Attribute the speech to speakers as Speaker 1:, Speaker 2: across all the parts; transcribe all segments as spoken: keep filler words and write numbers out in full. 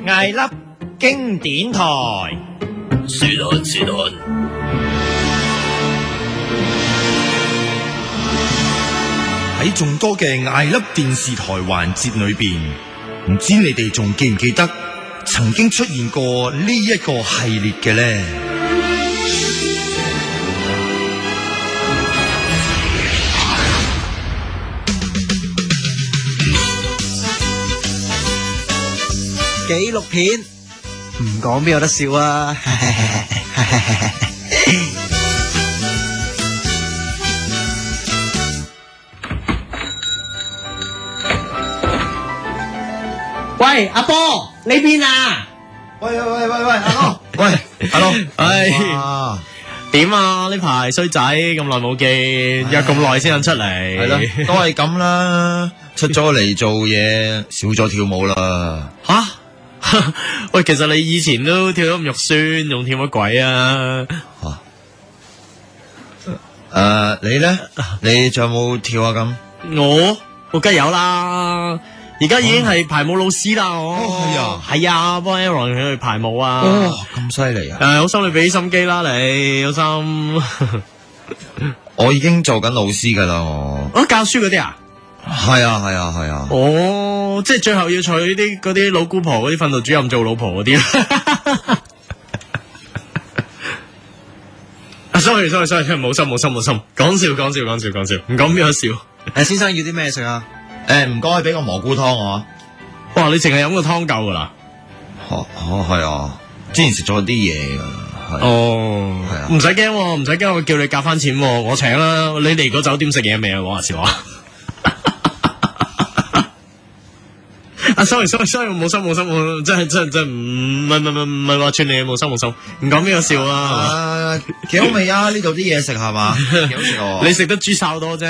Speaker 1: 艾粒經典台，
Speaker 2: 是但是但。
Speaker 3: 喺眾多嘅艾粒電視台環節裏邊，唔知你哋仲記唔記得曾經出現過呢一個系列嘅呢？
Speaker 4: 紀錄片唔講邊有得笑啊！
Speaker 5: 喂，阿波呢邊啊？
Speaker 4: 喂喂喂喂喂，阿哥，
Speaker 3: 喂，阿哥，
Speaker 2: 唉，
Speaker 3: 哇，
Speaker 2: 點啊？呢排衰仔咁耐冇見，約咁耐先肯出嚟，
Speaker 3: 係咯，都係咁啦。出咗嚟做嘢，少咗跳舞啦。
Speaker 2: 吓？喂，其實你以前都跳得咁肉酸，仲跳乜鬼啊？
Speaker 3: 吓？誒，你咧？你仲有冇跳啊？咁
Speaker 2: 我我梗係有啦。而家已經係排舞老師啦，我
Speaker 3: 係啊，
Speaker 2: 係啊，幫 Aaron 去排舞啊。
Speaker 3: 哦，咁犀利啊！
Speaker 2: 誒，好心你俾心機啦，你好心。
Speaker 3: 我已經做緊老師噶啦，我。
Speaker 2: 啊，教書嗰啲啊？
Speaker 3: 係啊，係啊，係啊。
Speaker 2: 哦，即係最後要娶啲嗰啲老姑婆嗰啲訓導主任做老婆嗰啲。啊，sorry sorry sorry，冇心冇心冇心，講笑講笑講笑講笑，唔講邊有笑。
Speaker 4: 誒，先生要啲咩食啊？
Speaker 3: 誒，唔該，俾個蘑菇湯我。
Speaker 2: 哇，你淨係飲個湯夠噶啦？
Speaker 3: 哦哦，係啊，之前食咗啲嘢噶。
Speaker 2: 哦，
Speaker 3: 係啊，
Speaker 2: 唔使驚，唔使驚，我叫你夾翻錢，我請啦。你嚟個酒店食嘢未啊？講下笑話。啊，sorry sorry sorry，冇心冇心冇，真係真係真係唔係唔係唔係話串你冇心冇心，唔講邊個笑啊？
Speaker 3: 啊，幾好味啊！呢度啲嘢食係嘛，幾好食喎。
Speaker 2: 你食得豬哨多啫。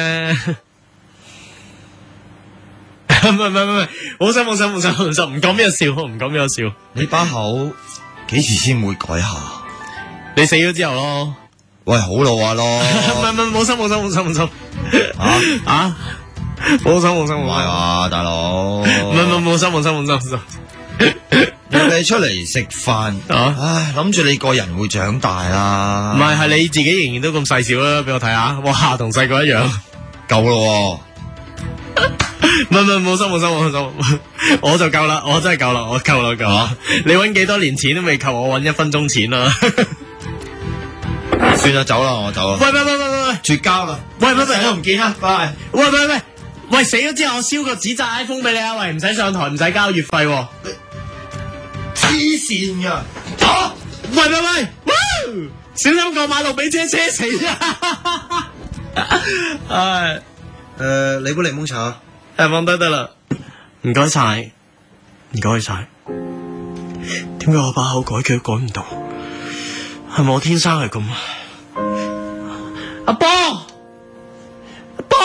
Speaker 2: 唔係唔係唔係，冇心冇心冇心冇心，唔講邊個笑，唔講邊個笑。
Speaker 3: 你把口幾時先會改下？
Speaker 2: 你死咗之後咯。
Speaker 3: 喂，好老話咯。
Speaker 2: 唔係唔係，冇心冇心冇心冇心。
Speaker 3: 啊
Speaker 2: 啊！冇心冇心冇心。
Speaker 3: 唔係啊，大佬。
Speaker 2: 唔係唔係，冇心冇心冇心冇心。
Speaker 3: 約你出嚟食飯，
Speaker 2: 啊！
Speaker 3: 唉，諗住你個人會長大啦。
Speaker 2: 唔係，係你自己仍然都咁細小啦，俾我睇下。哇，同細個一樣。
Speaker 3: 夠咯。
Speaker 2: 唔係唔係，冇心冇心冇心，我就夠啦，我真係夠啦，我夠啦夠啦。你搵幾多年錢都未夠我搵一分鐘錢啦。
Speaker 3: 算啦，走啦，我走啦。
Speaker 2: 喂喂喂喂喂喂，
Speaker 3: 絕交啦！
Speaker 2: 喂喂喂，
Speaker 3: 都唔見啦，拜。
Speaker 2: 喂喂喂，喂死咗之後我燒個紙紮 iPhone 俾你啊！喂，唔使上台，唔使交月費。
Speaker 3: 黐線噶！啊！
Speaker 2: 喂喂喂，哇！小心過馬路俾車車死啊！唉，
Speaker 4: 誒，你杯檸檬茶。
Speaker 2: 誒，放低得啦，唔該晒，唔該晒。點解我把口改佢都改唔到？係咪我天生係咁啊？阿波，阿波，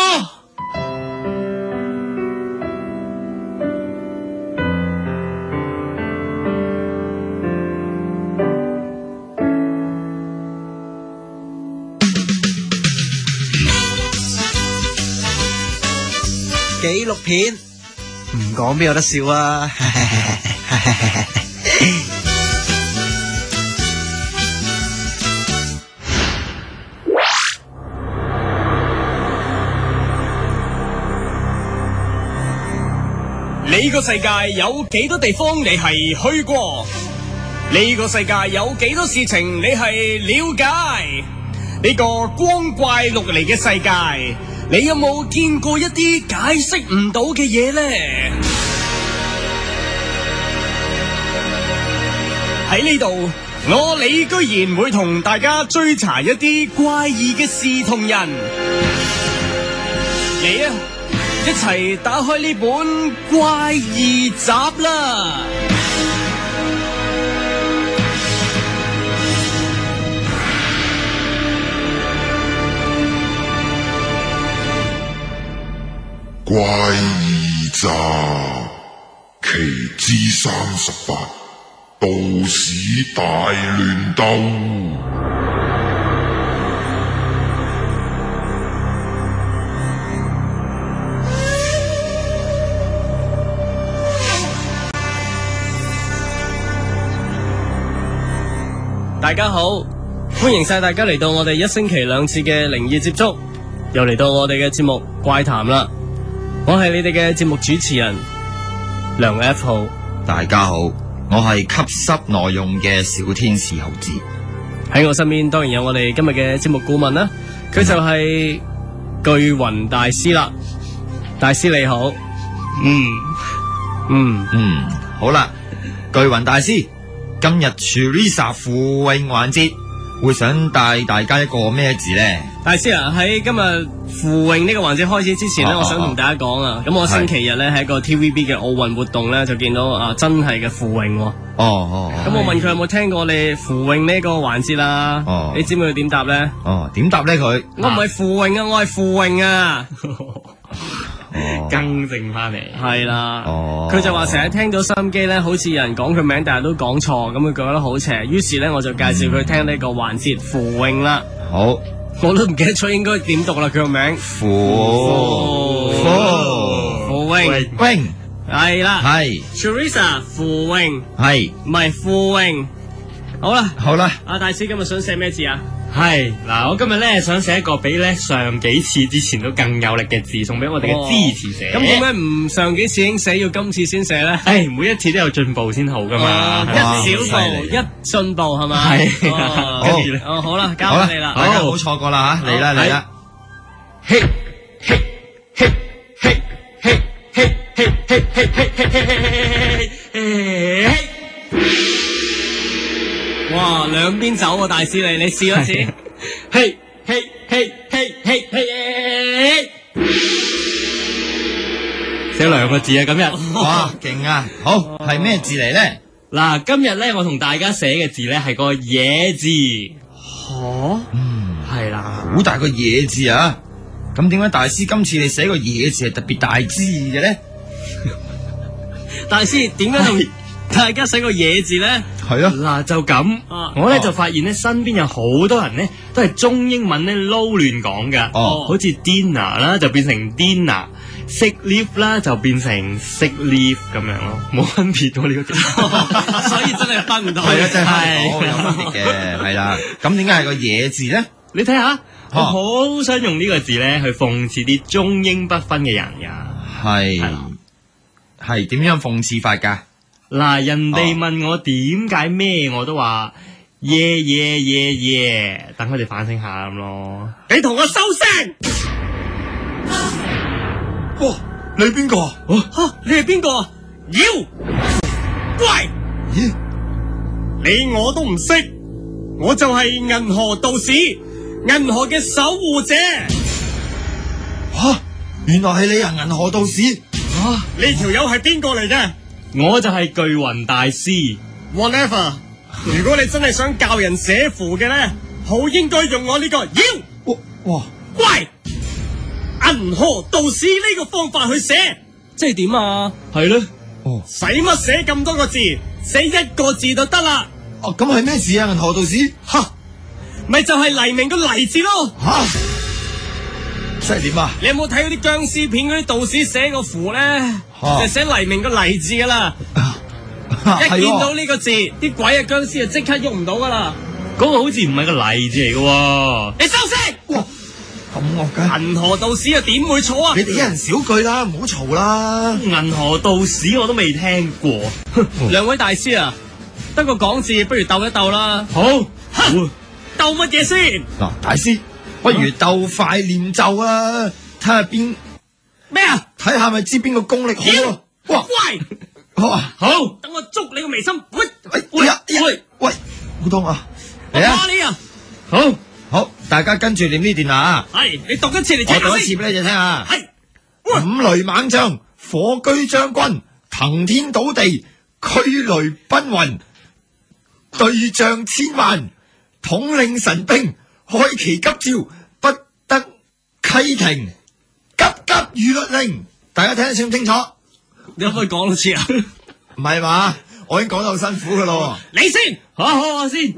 Speaker 4: 紀錄片唔講邊有得笑啊！
Speaker 6: 呢個世界有幾多地方你係去過？呢個世界有幾多事情你係了解？呢個光怪陸離嘅世界，你有冇見過一啲解釋唔到嘅嘢呢？喺呢度，我李居然會同大家追查一啲怪異嘅事同人。你啊，一齊打開呢本怪異集啦！
Speaker 7: 怪異集奇之三十八，道士大亂鬥。
Speaker 6: 大家好，歡迎晒大家嚟到我哋一星期兩次嘅靈異接觸，又嚟到我哋嘅節目怪談啦。我係你哋嘅節目主持人梁 F 號。
Speaker 3: 大家好，我係吸濕內容嘅小天使猴子。
Speaker 6: 喺我身邊當然有我哋今日嘅節目顧問啦，佢就係巨雲大師啦。大師你好。嗯嗯
Speaker 3: 嗯，好啦，巨雲大師，今日 Teresa 附詠環節會想帶大家一個咩字咧？
Speaker 6: 大師啊，喺今日附詠呢個環節開始之前咧，
Speaker 3: 哦、
Speaker 6: 我想同大家講啊，咁、哦、我星期日咧喺個 T V B 嘅奧運活動咧，就見到啊真係嘅附詠。哦
Speaker 3: 哦，
Speaker 6: 咁我問佢有冇聽過我哋附詠呢個環節啦？
Speaker 3: 哦，
Speaker 6: 你知唔知佢點答咧？
Speaker 3: 哦，點答咧佢？
Speaker 6: 我唔係附詠啊，我係附詠啊。
Speaker 3: 哦，
Speaker 6: 更正翻嚟，係啦。
Speaker 3: 哦，
Speaker 6: 佢就話成日聽到收音機咧，好似有人講佢名，但係都講錯，咁佢覺得好邪。於是咧，我就介紹佢聽呢個環節附詠啦。
Speaker 3: 好，
Speaker 6: 我都唔記得咗應該點讀啦，佢個名。
Speaker 3: 附
Speaker 6: 附附詠
Speaker 3: 詠
Speaker 6: 係啦，
Speaker 3: 係
Speaker 6: Teresa 附詠
Speaker 3: 係，
Speaker 6: 唔係附詠。好啦，
Speaker 3: 好啦，
Speaker 6: 阿大師今日想寫咩字啊？
Speaker 8: 係嗱，我今日咧想寫一個比咧上幾次之前都更有力嘅字，送俾我哋嘅支持者。
Speaker 6: 咁點解唔上幾次已經寫，要今次先寫咧？
Speaker 8: 誒，每一次都有進步先好噶嘛，
Speaker 6: 一小步一進步係嘛？
Speaker 8: 係，
Speaker 6: 跟住咧，哦好啦，交俾你啦，
Speaker 3: 大家唔好錯過啦吓，嚟啦嚟啦，
Speaker 8: 嘿嘿嘿嘿嘿嘿嘿嘿嘿嘿嘿嘿。
Speaker 6: 哇，兩邊走啊，大師你，你試一次。
Speaker 8: 嘿嘿嘿嘿嘿嘿，寫兩個字啊，今日。
Speaker 3: 哇，勁啊！好，係咩字嚟咧？
Speaker 8: 嗱，今日咧我同大家寫嘅字咧係個野字。
Speaker 3: 哦，嗯，
Speaker 8: 係啦，
Speaker 3: 好大個野字啊！咁點解大師今次你寫個野字係特別大支嘅咧？
Speaker 6: 大師點解同大家寫個野字咧？
Speaker 3: 係啊，
Speaker 8: 嗱就咁，
Speaker 6: 啊、
Speaker 8: 我咧就發現咧身邊有好多人咧都係中英文咧撈亂講噶，
Speaker 3: 哦，
Speaker 8: 好似 dinner 啦就變成 dinner，sick leave 啦就變成 sick leave 咁樣咯，冇分別到呢個字，
Speaker 6: 所以真係分唔到。
Speaker 3: 係啊，真係有分別嘅，係啦。咁點解係個野字咧？
Speaker 8: 你睇下，我好想用呢個字咧去諷刺啲中英不分嘅人噶。
Speaker 3: 係係點樣諷刺法噶？
Speaker 8: 嗱，人哋問我點解咩，我都話耶耶耶耶，等佢哋反省下咁咯。
Speaker 6: 你同我收聲！
Speaker 3: 哇，你邊個啊？
Speaker 6: 吓，你係邊個啊？妖怪！
Speaker 3: 咦，
Speaker 6: 你我都唔識，我就係銀河道士，銀河嘅守護者。
Speaker 3: 吓，原來係你啊！銀河道士。
Speaker 6: 啊，呢條友係邊個嚟嘅？
Speaker 8: 我就係巨雲大師
Speaker 6: ，whatever。如果你真係想教人寫符嘅咧，好應該用我呢個妖
Speaker 3: 哇哇
Speaker 6: 怪銀河道士呢個方法去寫，即係點啊？
Speaker 8: 係咧，
Speaker 3: 哦，
Speaker 6: 使乜寫咁多個字？寫一個字就得啦。
Speaker 3: 哦，咁係咩字啊？銀河道士，
Speaker 6: 吓，咪就係黎明個黎字咯。
Speaker 3: 吓，即係點啊？
Speaker 6: 你有冇睇嗰啲僵屍片嗰啲道士寫個符咧？就寫黎明個黎字噶啦，一見到呢個字，啲鬼啊僵屍啊即刻喐唔到噶啦。
Speaker 8: 嗰個好似唔係個黎字嚟嘅。
Speaker 6: 你收聲！
Speaker 3: 哇，咁惡嘅
Speaker 6: 銀河道士啊，點會錯啊？
Speaker 3: 你哋一人少句啦，唔好嘈啦。
Speaker 8: 銀河道士我都未聽過。
Speaker 6: 兩位大師啊，得個講字，不如鬥一鬥啦。
Speaker 8: 好，
Speaker 6: 鬥乜嘢先？
Speaker 3: 嗱，大師，不如鬥快念咒啊，睇下邊
Speaker 6: 咩啊？
Speaker 3: 睇下咪知邊個功力好咯。哇，
Speaker 6: 乖，
Speaker 3: 哇，
Speaker 6: 好，等我捉你個眉心。喂
Speaker 3: 喂喂喂喂，好痛啊！嚟啊！
Speaker 6: 你啊！
Speaker 3: 好，好，大家跟住念呢段啊。
Speaker 6: 係，你讀一次嚟聽下先。
Speaker 3: 我讀一次俾你哋聽下。
Speaker 6: 係，
Speaker 3: 五雷猛將，火炬將軍，騰天倒地，驅雷奔雲，對將千萬，統領神兵，開奇急召，不得稽停，急急如律令。大家聽得清唔清楚？
Speaker 6: 你可唔可以講多次啊？
Speaker 3: 唔係嘛，我已經講得好辛苦噶咯。
Speaker 6: 你先，
Speaker 8: 好好我先。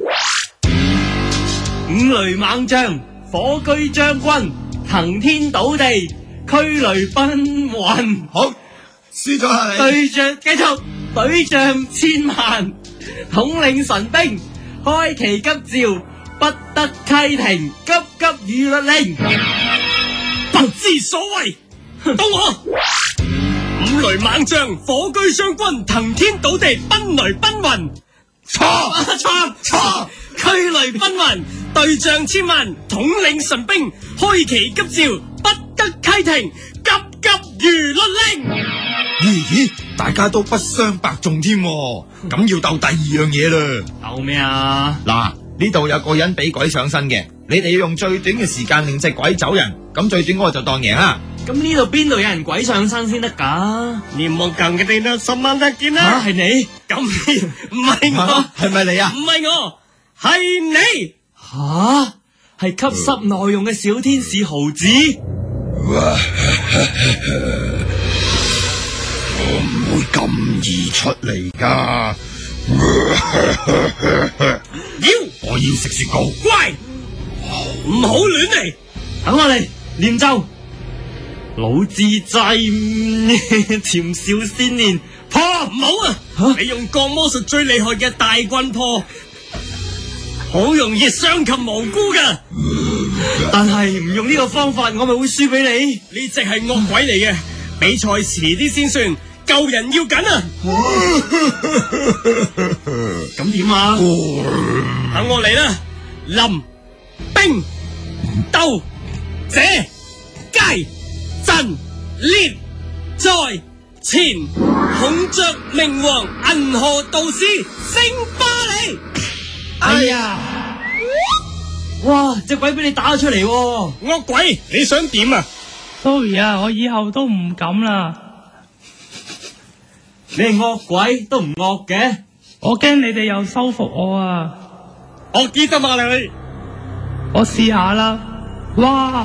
Speaker 8: 五雷猛將，火炬將軍，騰天倒地，驅雷奔雲。
Speaker 3: 好，輸咗係你。
Speaker 8: 對將繼續，對將千萬，統領神兵， 開期急召，不得稽停，急急如律令。
Speaker 6: 不知所謂，到我五雷猛將，火炬將軍，騰天倒地，奔雷奔雲。錯錯錯，驅雷奔雲，對將千萬，統領神兵，開旗急召，不得稽停，急急如律令。
Speaker 3: 咦咦，大家都不相伯仲添，咁要鬥第二樣嘢啦。
Speaker 8: 鬥咩啊？
Speaker 3: 嗱，呢度有個人俾鬼上身嘅，你哋要用最短嘅時間令隻鬼走人，咁最短嗰個就當贏啦。
Speaker 8: 咁呢度邊度有人鬼上身先得噶？
Speaker 6: 念望更嘅地啦，十萬得見啦。
Speaker 8: 啊，係你？
Speaker 6: 咁唔係我，
Speaker 3: 係咪你啊？
Speaker 6: 唔係我，係你。
Speaker 8: 吓，係吸濕內容嘅小天使豪子。
Speaker 3: 我唔會咁易出嚟噶。
Speaker 6: 妖，
Speaker 3: 我要食雪糕。
Speaker 6: 乖，唔好亂嚟。
Speaker 8: 等我嚟念咒。老自在潛少先年
Speaker 6: 破唔好啊！
Speaker 8: 啊
Speaker 6: 你用降魔術最厲害嘅大棍破，好容易傷及無辜噶。
Speaker 8: 但係唔用呢個方法，我咪會輸俾你。
Speaker 6: 呢隻係惡鬼嚟嘅，比賽遲啲先算，救人要緊啊！
Speaker 8: 咁點啊？
Speaker 6: 等我嚟啦！臨兵鬥者皆陣列在前，孔雀明王銀河道士星巴利。
Speaker 8: 哎呀！哇！隻鬼俾你打咗出嚟喎！
Speaker 6: 惡鬼，你想點啊
Speaker 9: ？Sorry 啊，我以後都唔敢啦。
Speaker 8: 你係惡鬼都唔惡嘅，
Speaker 9: 我驚你哋又收服我啊！
Speaker 6: 我記得嘛你，
Speaker 9: 我試下啦。哇！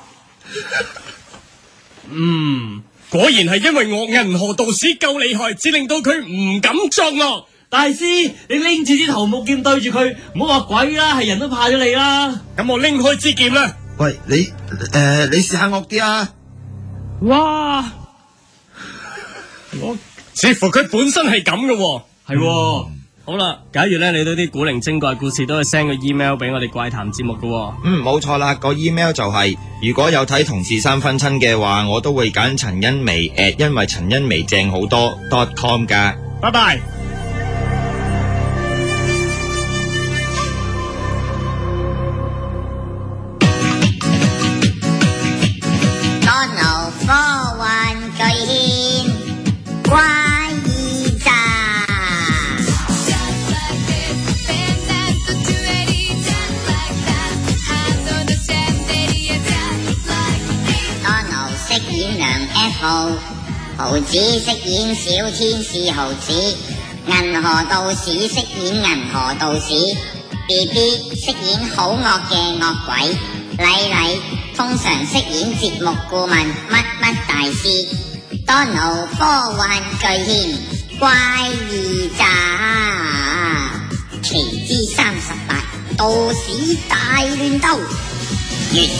Speaker 6: 嗯，果然係因為我銀河道士夠厲害，只令到佢唔敢作惡。
Speaker 8: 大師，你拎住支桃木劍對住佢，唔好話鬼啦，係人都怕咗你啦。
Speaker 6: 咁我拎開支劍啦。
Speaker 3: 喂，你誒、呃，你試下惡啲啊！
Speaker 9: 哇！
Speaker 6: 我似乎佢本身係咁嘅，
Speaker 8: 係喎。
Speaker 6: 好啦，假如咧你對啲古靈精怪故事都係 send 個 email 俾我哋怪談節目嘅。
Speaker 3: 嗯，冇錯啦，個 email 就係、是、如果有睇同事三分親嘅話，我都會揀陳茵媺 at 因為陳茵媺正好多 dot com 噶。
Speaker 6: 拜拜。
Speaker 10: 多勞科幻巨獻怪異集。多勞飾演梁 F 號，豪子飾演小天使豪子，銀河道士飾演銀河道士 ，B B 飾演好惡嘅惡鬼，麗麗通常飾演節目顧問乜乜大師。多勞科幻巨獻怪異集，奇之三十八，道士大亂鬥。完。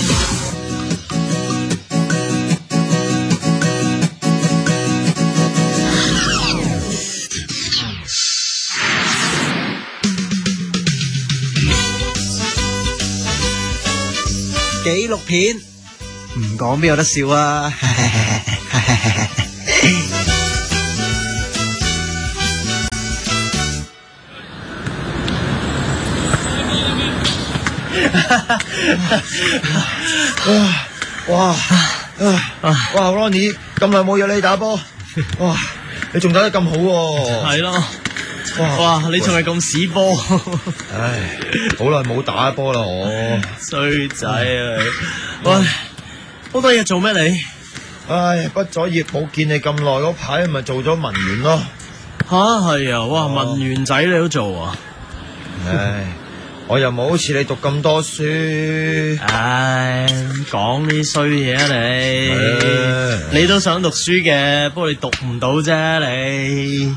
Speaker 4: 紀錄片唔講邊有得笑啊！
Speaker 3: 哇哇哇 Ronnie 咁耐冇約你打波，哇你仲打得咁好喎！
Speaker 2: 係咯，
Speaker 3: 哇
Speaker 2: 哇你仲係咁屎波，
Speaker 3: 唉，好耐冇打波啦我。
Speaker 2: 衰仔啊你！喂，好多嘢做咩你？
Speaker 3: 唉，畢咗業冇見你咁耐嗰排，咪做咗文員咯。
Speaker 2: 吓係啊！哇，文員仔你都做啊？
Speaker 3: 唉，我又冇好似你讀咁多書。
Speaker 2: 唉，講啲衰嘢啊你！你都想讀書嘅，不過你讀唔到啫你。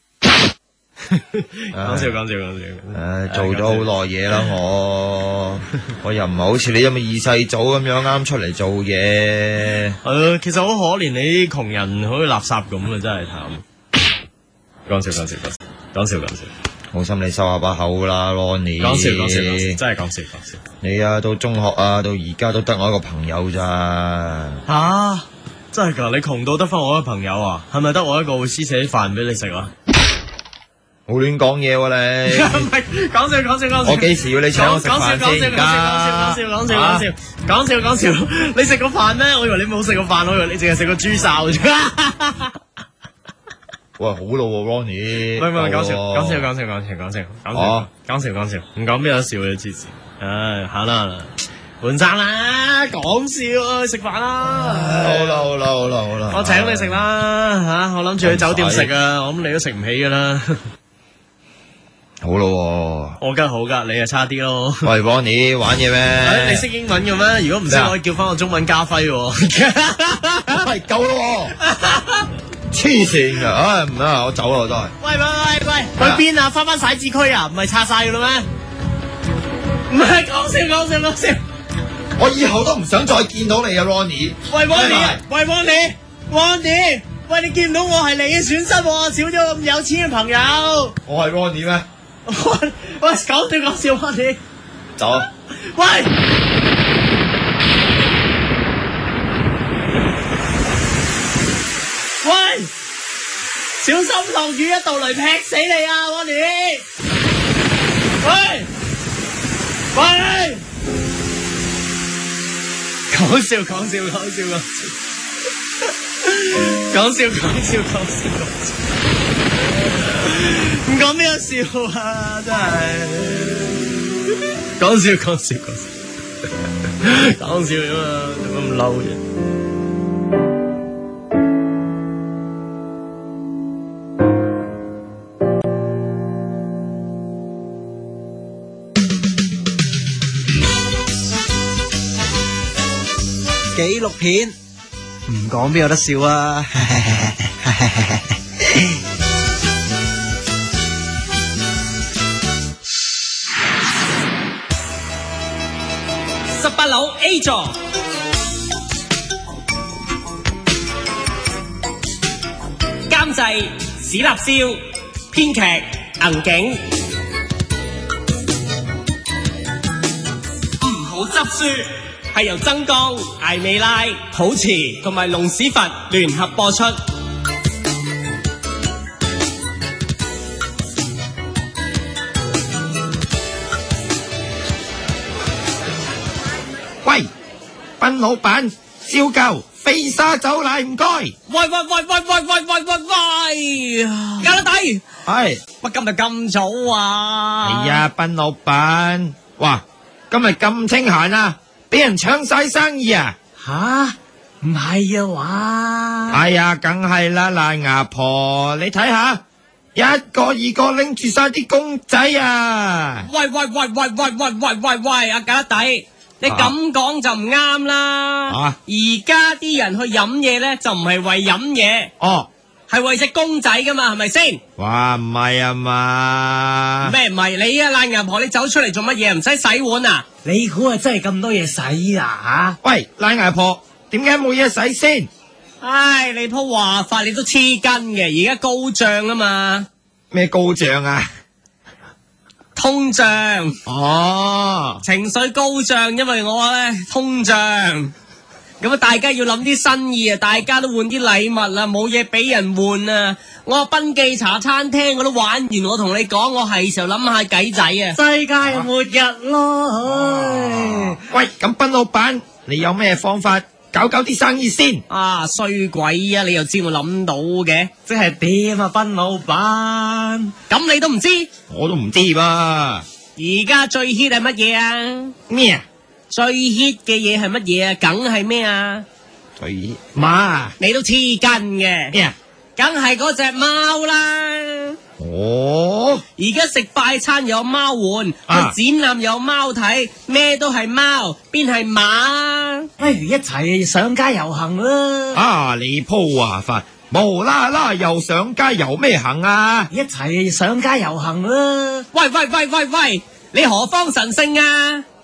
Speaker 2: 講笑講笑講笑。
Speaker 3: 唉，做咗好耐嘢啦我，我又唔係好似你咁嘅二世祖咁樣啱出嚟做嘢。
Speaker 2: 誒，其實好可憐，你啲窮人好似垃圾咁啊，真係慘。講笑講笑講笑講笑講笑。
Speaker 3: 冇心你收下把口啦 ，Ronnie。
Speaker 2: 講笑講笑講笑，真係講笑講笑。
Speaker 3: 你啊，到中學啊，到而家都得我一個朋友咋。
Speaker 2: 吓、啊，真係噶？你窮到得翻我一個朋友啊？係咪得我一個會施捨啲飯俾你食啊？
Speaker 3: 冇亂講嘢喎你。
Speaker 2: 唔係講笑講笑講笑。我
Speaker 3: 幾時要你請我食飯先？
Speaker 2: 講笑講笑講笑講笑講笑講笑。你食過飯咩？我以為你冇食過飯，我以為你淨係食過豬哨啫。
Speaker 3: 喂，好咯喎 ，Ronnie。
Speaker 2: 唔係唔係講笑講笑講笑講笑講笑講笑講笑講笑，唔講邊有得笑嘅黐線。唉，行啦行啦，換衫啦，講笑啊，食飯啦。
Speaker 3: 好啦好啦好啦好啦，
Speaker 2: 我請你食啦吓，我諗住去酒店食啊，我諗你都食唔起噶啦。
Speaker 3: 好咯，
Speaker 2: 我梗係好噶，你就差啲咯。
Speaker 3: 喂 ，Ronnie 玩嘢咩？
Speaker 2: 你識英文嘅咩？如果唔識，可以叫翻我中文家輝。
Speaker 3: 喂，夠咯，黐線噶，唉唔得，我走啦，我都係。
Speaker 2: 喂喂喂喂，去邊啊？翻翻徙置區啊？唔係拆晒噶啦咩？唔係講笑講笑講笑，
Speaker 3: 我以後都唔想再見到你啊 ，Ronnie。
Speaker 2: 喂 Ronnie，喂 Ronnie，Ronnie，喂你見唔到我係你嘅損失喎，少咗咁有錢嘅朋友。
Speaker 3: 我係 Ronnie 咩？
Speaker 2: 喂，講笑講笑 Ronnie，
Speaker 3: 走啊！
Speaker 2: 喂，喂，小心落雨，一道雷劈死你啊 Ronnie！喂！喂！講笑講笑講笑講笑，講笑講笑講笑講笑，唔講咩笑啊！真係講笑講笑講笑，講笑啫嘛，做乜咁嬲啫？
Speaker 4: 紀錄片唔講邊有得笑啊！
Speaker 6: 十八樓 A 座，監製史立少，編劇銀景。唔好執輸係由曾江、艾美拉、普慈同埋龍屎忽聯合播出。
Speaker 3: 喂，賓老闆，燒夠飛沙走奶唔該。
Speaker 6: 喂喂喂喂喂喂喂喂喂，家得底
Speaker 3: 係
Speaker 6: 乜今日咁早啊？
Speaker 3: 係呀，賓老闆，哇，今日咁清閒啊，俾人搶晒生意啊！
Speaker 5: 吓，唔係啊話？
Speaker 3: 哎呀，梗係啦，爛牙婆，你睇下，一個二個拎住晒啲公仔啊！
Speaker 6: 喂喂喂喂喂喂喂喂喂，阿家得底。你咁講就唔啱啦！而家啲人去飲嘢咧，就唔係為飲嘢，
Speaker 3: 哦，
Speaker 6: 係為隻公仔噶嘛，係咪先？
Speaker 3: 哇，唔係啊嘛？
Speaker 6: 咩唔係？你啊爛牙婆，你走出嚟做乜嘢？唔使洗碗啊？
Speaker 5: 你估係真係咁多嘢洗啊？
Speaker 3: 吓！喂，爛牙婆，點解冇嘢洗先？
Speaker 6: 唉，你鋪話法你都黐筋嘅，而家高漲啊嘛！
Speaker 3: 咩高漲啊？
Speaker 6: 通脹
Speaker 3: 哦，
Speaker 6: 情緒高漲，因為我咧通脹，咁啊大家要諗啲新意啊，大家都換啲禮物啊，冇嘢俾人換啊！我賓記茶餐廳我都玩完，我同你講，我係時候諗下計仔啊！
Speaker 5: 世界末日咯！
Speaker 3: 喂，咁賓老闆，你有咩方法搞搞啲生意先？
Speaker 6: 啊衰鬼啊！你又知我諗到嘅，
Speaker 5: 即係點啊，賓老闆？
Speaker 6: 咁你都唔知？
Speaker 3: 我都唔知噃。
Speaker 6: 而家最 hit 係乜嘢啊？
Speaker 3: 咩啊？
Speaker 6: 最 hit 嘅嘢係乜嘢啊？梗係咩啊？
Speaker 3: 最 hit 馬？
Speaker 6: 你都黐筋嘅。
Speaker 3: 咩啊？
Speaker 6: 梗係嗰隻貓啦。
Speaker 3: 哦，
Speaker 6: 而家食快餐有貓玩，去、啊、展覽有貓睇，咩都係貓，邊係馬？
Speaker 5: 不如一齊上街遊行啦！
Speaker 3: 啊，你鋪話法，無啦啦又上街遊咩行啊？
Speaker 5: 一齊上街遊行啦！
Speaker 6: 喂喂喂喂喂，你何方神聖啊？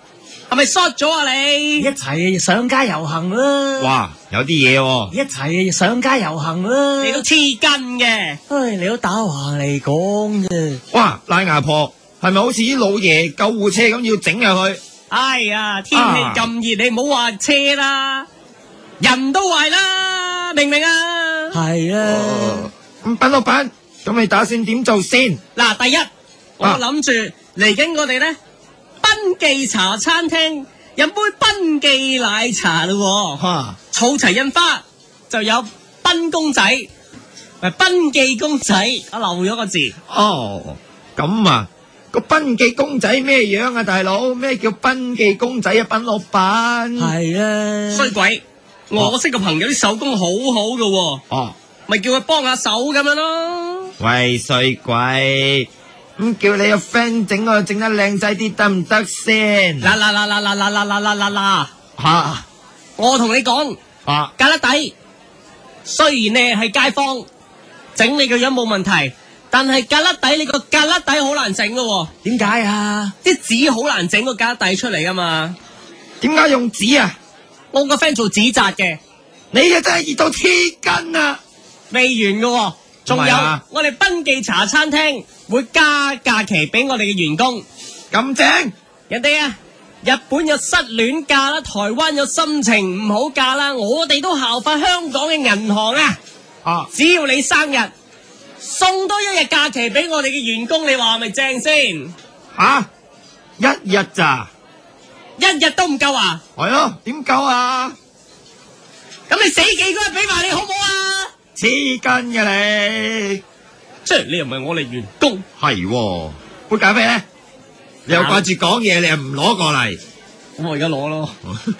Speaker 6: 係咪 short 咗啊你？
Speaker 5: 一齊上街遊行啦！
Speaker 3: 哇，有啲嘢喎。
Speaker 5: 一齊上街遊行啦！
Speaker 6: 你都黐筋嘅，
Speaker 5: 唉，你都打橫嚟講啫。
Speaker 3: 哇，拉牙婆，係咪好似啲老爺救護車咁要整入去？
Speaker 6: 哎呀，天氣咁熱，你唔好話車啦，人都壞啦，明唔明啊？
Speaker 5: 係啊。
Speaker 3: 咁斌老闆，咁你打算點做先？
Speaker 6: 嗱，第一，我諗住嚟緊我哋咧，賓記茶餐廳飲杯賓記奶茶咯。
Speaker 3: 吓，
Speaker 6: 儲齊印花就有賓公仔，咪賓記公仔，我漏咗個字。
Speaker 3: 哦，咁啊，個賓記公仔咩樣啊，大佬？咩叫賓記公仔啊，斌老闆？
Speaker 5: 係啊。
Speaker 6: 衰鬼，我識個朋友啲手工好好噶。
Speaker 3: 哦。
Speaker 6: 咪叫佢幫下手咁樣咯。
Speaker 3: 喂，衰鬼，咁叫你個 friend 整我整得靚仔啲得唔得先？
Speaker 6: 嗱嗱嗱嗱嗱嗱嗱嗱嗱嗱嗱
Speaker 3: 吓，
Speaker 6: 我同你講，
Speaker 3: 啊，
Speaker 6: 格粒底，雖然你係街坊，整你個樣冇問題，但係格粒底你個格粒底好難整噶。
Speaker 5: 點解啊？
Speaker 6: 啲紙好難整個格粒底出嚟噶嘛。
Speaker 3: 點解用紙啊？
Speaker 6: 我個 friend 做紙紮嘅。
Speaker 3: 你啊真係熱到黐筋啊！
Speaker 6: 未完嘅，仲有我哋賓記茶餐廳會加假期俾我哋嘅員工，
Speaker 3: 咁正。
Speaker 6: 人哋啊，日本有失戀假啦，台灣有心情唔好假啦，我哋都效法香港嘅銀行啊！
Speaker 3: 啊，
Speaker 6: 只要你生日，送多一日假期俾我哋嘅員工，你話係咪正先？
Speaker 3: 吓，一日咋？
Speaker 6: 一日都唔夠啊？
Speaker 3: 係咯，點夠啊？
Speaker 6: 咁你死幾個日俾埋你好唔好啊？
Speaker 3: 黐筋嘅你，
Speaker 6: 即係你又唔係我哋員工，
Speaker 3: 係杯咖啡咧，你又掛住講嘢，你又唔攞過嚟，
Speaker 6: 咁我而家攞咯。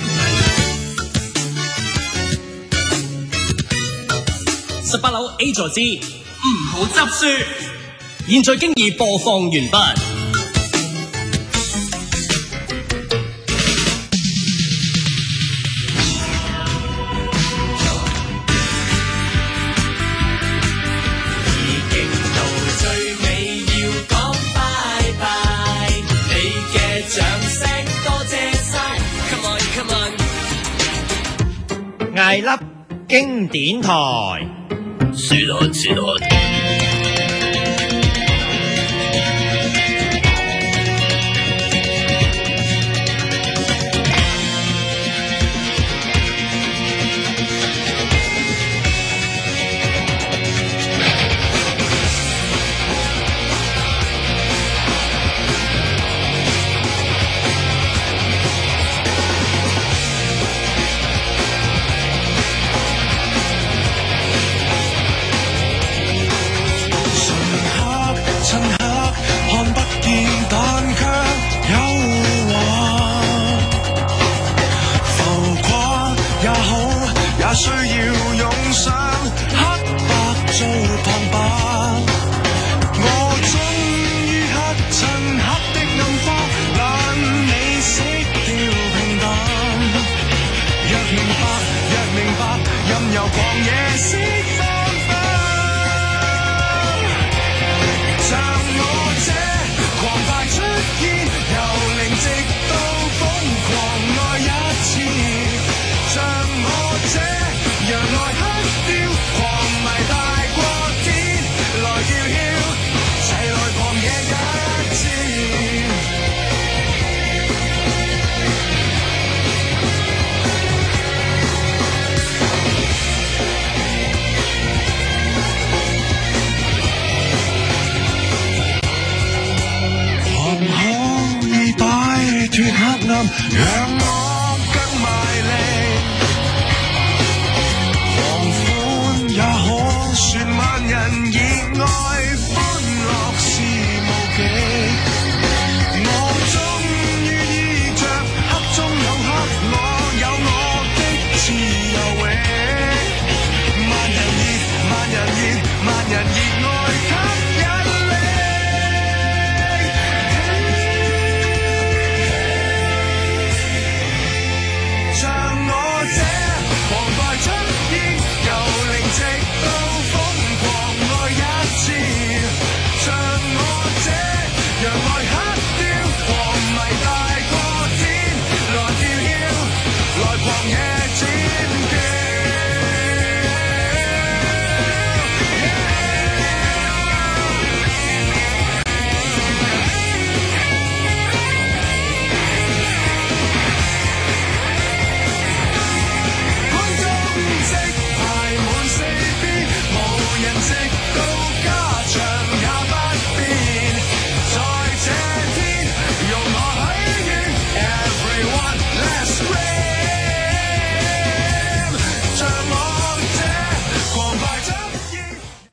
Speaker 6: 十八樓 A 座之唔好執輸，現在經已播放完畢。
Speaker 1: 艾粒經典台，
Speaker 2: 是的，是的。
Speaker 11: 需要用上黑白做旁白，我終於黑襯黑的暗花，懶你熄掉平淡。若明白，若明白，任由狂野釋放吧。像我這狂快出現，由零直到瘋狂愛一次，像我這讓愛黑掉，狂迷大過天，來叫囂，齊來狂野一次。可唔可以擺脫黑暗，讓我更賣力？也可算萬人熱愛。